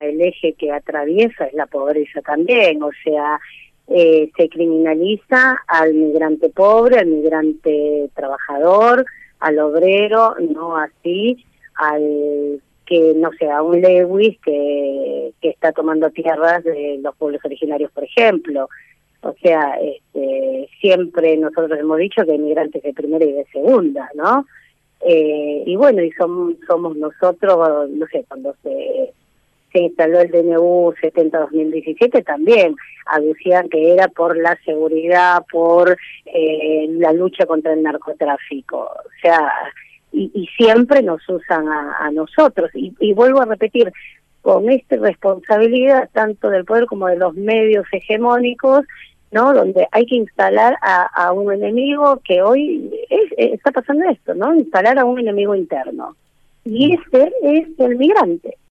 el eje que atraviesa es la pobreza también, o sea, se criminaliza al migrante pobre, al migrante trabajador, al obrero, no así al que, no sé, a un Lewis que está tomando tierras de los pueblos originarios, por ejemplo. O sea, siempre nosotros hemos dicho que hay migrantes de primera y de segunda, ¿no? Y bueno, y somos nosotros, no sé, cuando se instaló el DNU 70-2017 también aducían que era por la seguridad, por la lucha contra el narcotráfico. O sea, y siempre nos usan a nosotros. Y vuelvo a repetir, con esta responsabilidad tanto del poder como de los medios hegemónicos, ¿no? Donde hay que instalar a un enemigo que hoy está pasando esto, ¿no? Instalar a un enemigo interno. Y ese es el migrante.